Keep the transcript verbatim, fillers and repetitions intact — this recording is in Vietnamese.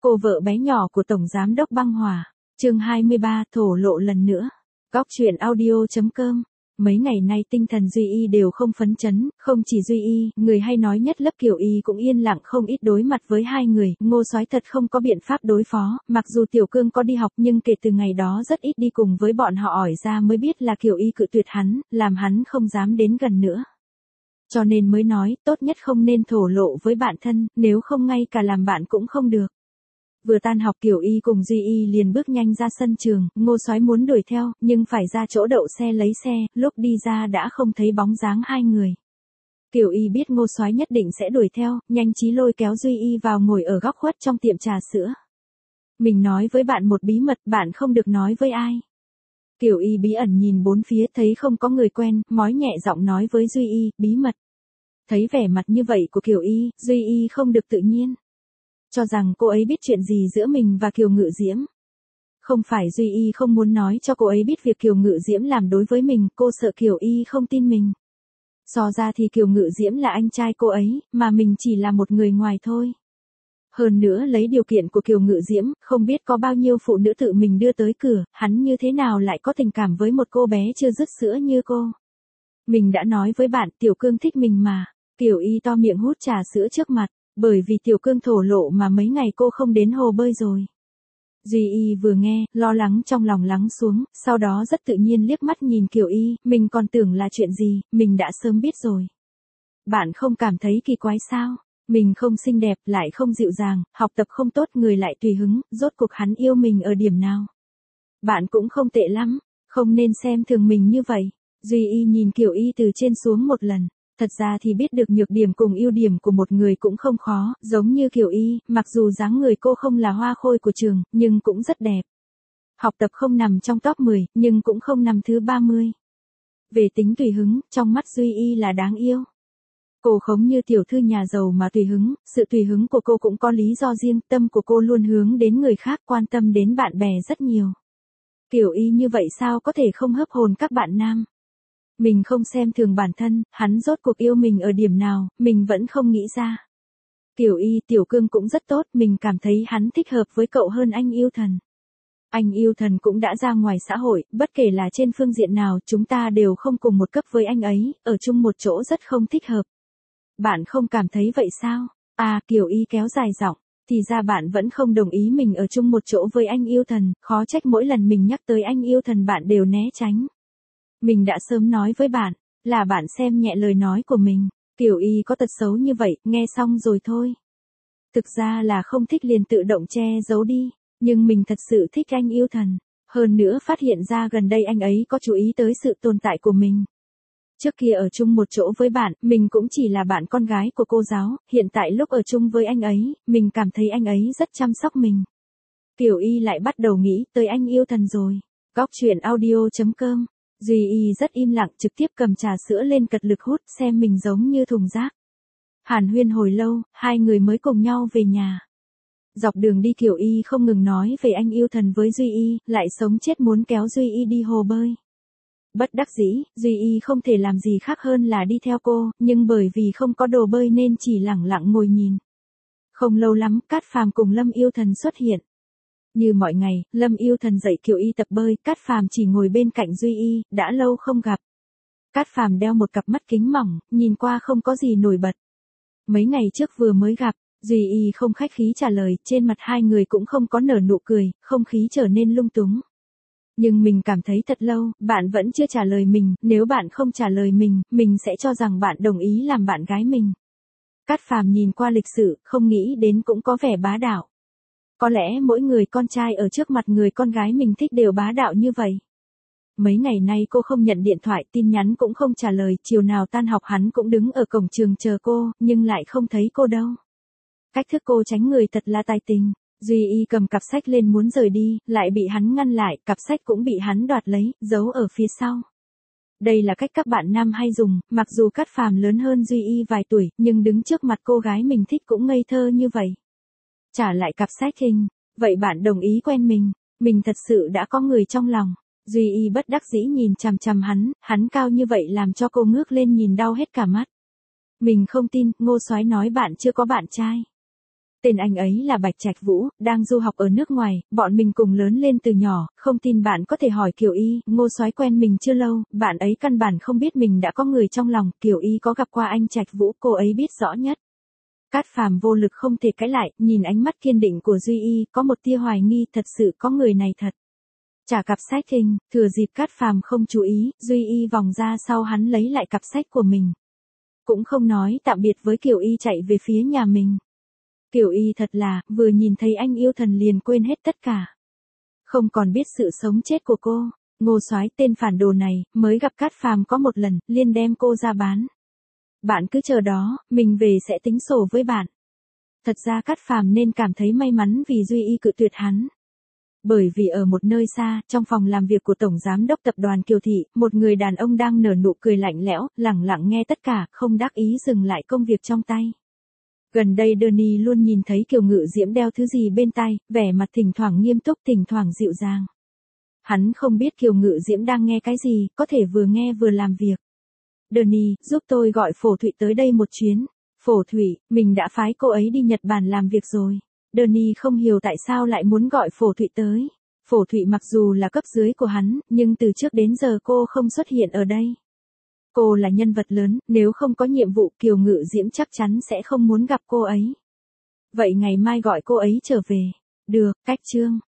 Cô vợ bé nhỏ của Tổng Giám đốc Băng Hòa. Chương hai mươi ba, thổ lộ lần nữa. Góc truyện audio chấm com. Mấy ngày nay tinh thần Duy Y đều không phấn chấn, không chỉ Duy Y, người hay nói nhất lớp Kiều Y cũng yên lặng không ít đối mặt với hai người, Ngô Soái thật không có biện pháp đối phó, mặc dù Tiểu Cương có đi học nhưng kể từ ngày đó rất ít đi cùng với bọn họ ỏi ra mới biết là Kiều Y cự tuyệt hắn, làm hắn không dám đến gần nữa. Cho nên mới nói, tốt nhất không nên thổ lộ với bạn thân, nếu không ngay cả làm bạn cũng không được. Vừa tan học Kiều Y cùng Duy Y liền bước nhanh ra sân trường, Ngô Soái muốn đuổi theo, nhưng phải ra chỗ đậu xe lấy xe, lúc đi ra đã không thấy bóng dáng hai người. Kiều Y biết Ngô Soái nhất định sẽ đuổi theo, nhanh trí lôi kéo Duy Y vào ngồi ở góc khuất trong tiệm trà sữa. Mình nói với bạn một bí mật, bạn không được nói với ai. Kiều Y bí ẩn nhìn bốn phía thấy không có người quen, mói nhẹ giọng nói với Duy Y, bí mật. Thấy vẻ mặt như vậy của Kiều Y, Duy Y không được tự nhiên. Cho rằng cô ấy biết chuyện gì giữa mình và Kiều Ngự Diễm. Không phải Duy Y không muốn nói cho cô ấy biết việc Kiều Ngự Diễm làm đối với mình, cô sợ Kiều Y không tin mình. So ra thì Kiều Ngự Diễm là anh trai cô ấy, mà mình chỉ là một người ngoài thôi. Hơn nữa lấy điều kiện của Kiều Ngự Diễm, không biết có bao nhiêu phụ nữ tự mình đưa tới cửa, hắn như thế nào lại có tình cảm với một cô bé chưa dứt sữa như cô. Mình đã nói với bạn, Tiểu Cương thích mình mà. Kiều Y to miệng hút trà sữa trước mặt. Bởi vì Tiểu Cương thổ lộ mà mấy ngày cô không đến hồ bơi rồi. Duy Y vừa nghe, lo lắng trong lòng lắng xuống, sau đó rất tự nhiên liếc mắt nhìn Kiều Y, mình còn tưởng là chuyện gì, mình đã sớm biết rồi. Bạn không cảm thấy kỳ quái sao? Mình không xinh đẹp, lại không dịu dàng, học tập không tốt, người lại tùy hứng, rốt cuộc hắn yêu mình ở điểm nào? Bạn cũng không tệ lắm, không nên xem thường mình như vậy. Duy Y nhìn Kiều Y từ trên xuống một lần. Thật ra thì biết được nhược điểm cùng ưu điểm của một người cũng không khó, giống như Kiều Y, mặc dù dáng người cô không là hoa khôi của trường, nhưng cũng rất đẹp. Học tập không nằm trong top mười, nhưng cũng không nằm thứ ba mươi. Về tính tùy hứng, trong mắt Duy Y là đáng yêu. Cô không như tiểu thư nhà giàu mà tùy hứng, sự tùy hứng của cô cũng có lý do riêng, tâm của cô luôn hướng đến người khác, quan tâm đến bạn bè rất nhiều. Kiều Y như vậy sao có thể không hấp hồn các bạn nam? Mình không xem thường bản thân, hắn rốt cuộc yêu mình ở điểm nào, mình vẫn không nghĩ ra. Kiều Y, Tiểu Cương cũng rất tốt, mình cảm thấy hắn thích hợp với cậu hơn anh Yêu Thần. Anh Yêu Thần cũng đã ra ngoài xã hội, bất kể là trên phương diện nào, chúng ta đều không cùng một cấp với anh ấy, ở chung một chỗ rất không thích hợp. Bạn không cảm thấy vậy sao? À, Kiều Y kéo dài giọng, thì ra bạn vẫn không đồng ý mình ở chung một chỗ với anh Yêu Thần, khó trách mỗi lần mình nhắc tới anh Yêu Thần bạn đều né tránh. Mình đã sớm nói với bạn, là bạn xem nhẹ lời nói của mình. Kiều Y có tật xấu như vậy, nghe xong rồi thôi. Thực ra là không thích liền tự động che giấu đi, nhưng mình thật sự thích anh Yêu Thần. Hơn nữa phát hiện ra gần đây anh ấy có chú ý tới sự tồn tại của mình. Trước kia ở chung một chỗ với bạn, mình cũng chỉ là bạn con gái của cô giáo, hiện tại lúc ở chung với anh ấy, mình cảm thấy anh ấy rất chăm sóc mình. Kiều Y lại bắt đầu nghĩ tới anh Yêu Thần rồi. Góc truyện audio chấm com. Duy Y rất im lặng trực tiếp cầm trà sữa lên cật lực hút xem mình giống như thùng rác. Hàn huyên hồi lâu, hai người mới cùng nhau về nhà. Dọc đường đi Kiều Y không ngừng nói về anh Yêu Thần với Duy Y, lại sống chết muốn kéo Duy Y đi hồ bơi. Bất đắc dĩ, Duy Y không thể làm gì khác hơn là đi theo cô, nhưng bởi vì không có đồ bơi nên chỉ lẳng lặng ngồi nhìn. Không lâu lắm, Cát Phàm cùng Lâm Yêu Thần xuất hiện. Như mọi ngày, Lâm Yêu Thần dạy Kiều Y tập bơi, Cát Phàm chỉ ngồi bên cạnh Duy Y, đã lâu không gặp. Cát Phàm đeo một cặp mắt kính mỏng, nhìn qua không có gì nổi bật. Mấy ngày trước vừa mới gặp, Duy Y không khách khí trả lời, trên mặt hai người cũng không có nở nụ cười, không khí trở nên lung túng. Nhưng mình cảm thấy thật lâu, bạn vẫn chưa trả lời mình, nếu bạn không trả lời mình, mình sẽ cho rằng bạn đồng ý làm bạn gái mình. Cát Phàm nhìn qua lịch sử, không nghĩ đến cũng có vẻ bá đạo. Có lẽ mỗi người con trai ở trước mặt người con gái mình thích đều bá đạo như vậy. Mấy ngày nay cô không nhận điện thoại, tin nhắn cũng không trả lời, chiều nào tan học hắn cũng đứng ở cổng trường chờ cô, nhưng lại không thấy cô đâu. Cách thức cô tránh người thật là tài tình. Duy Y cầm cặp sách lên muốn rời đi, lại bị hắn ngăn lại, cặp sách cũng bị hắn đoạt lấy, giấu ở phía sau. Đây là cách các bạn nam hay dùng, mặc dù Cát Phàm lớn hơn Duy Y vài tuổi, nhưng đứng trước mặt cô gái mình thích cũng ngây thơ như vậy. Trả lại cặp sách hình, vậy bạn đồng ý quen mình, mình thật sự đã có người trong lòng. Duy Y bất đắc dĩ nhìn chằm chằm hắn, hắn cao như vậy làm cho cô ngước lên nhìn đau hết cả mắt. Mình không tin, Ngô Soái nói bạn chưa có bạn trai. Tên anh ấy là Bạch Trạch Vũ, đang du học ở nước ngoài, bọn mình cùng lớn lên từ nhỏ, không tin bạn có thể hỏi Kiều Y, Ngô Soái quen mình chưa lâu, bạn ấy căn bản không biết mình đã có người trong lòng, Kiều Y có gặp qua anh Trạch Vũ, cô ấy biết rõ nhất. Cát Phàm vô lực không thể cãi lại, nhìn ánh mắt kiên định của Duy Y, có một tia hoài nghi, thật sự có người này thật. Trả cặp sách kinh, thừa dịp Cát Phàm không chú ý, Duy Y vòng ra sau hắn lấy lại cặp sách của mình. Cũng không nói tạm biệt với Kiều Y chạy về phía nhà mình. Kiều Y thật là, vừa nhìn thấy anh yêu thần liền quên hết tất cả. Không còn biết sự sống chết của cô. Ngô Soái tên phản đồ này, mới gặp Cát Phàm có một lần, liền đem cô ra bán. Bạn cứ chờ đó, mình về sẽ tính sổ với bạn. Thật ra Cát Phàm nên cảm thấy may mắn vì Duy Y cự tuyệt hắn. Bởi vì ở một nơi xa, trong phòng làm việc của Tổng Giám đốc Tập đoàn Kiều Thị, một người đàn ông đang nở nụ cười lạnh lẽo, lẳng lặng nghe tất cả, không đắc ý dừng lại công việc trong tay. Gần đây Danny luôn nhìn thấy Kiều Ngự Diễm đeo thứ gì bên tai, vẻ mặt thỉnh thoảng nghiêm túc thỉnh thoảng dịu dàng. Hắn không biết Kiều Ngự Diễm đang nghe cái gì, có thể vừa nghe vừa làm việc. Danny, giúp tôi gọi Phổ Thụy tới đây một chuyến. Phổ Thụy, mình đã phái cô ấy đi Nhật Bản làm việc rồi. Danny không hiểu tại sao lại muốn gọi Phổ Thụy tới. Phổ Thụy mặc dù là cấp dưới của hắn, nhưng từ trước đến giờ cô không xuất hiện ở đây. Cô là nhân vật lớn, nếu không có nhiệm vụ Kiều Ngự Diễm chắc chắn sẽ không muốn gặp cô ấy. Vậy ngày mai gọi cô ấy trở về. Được, cách chương.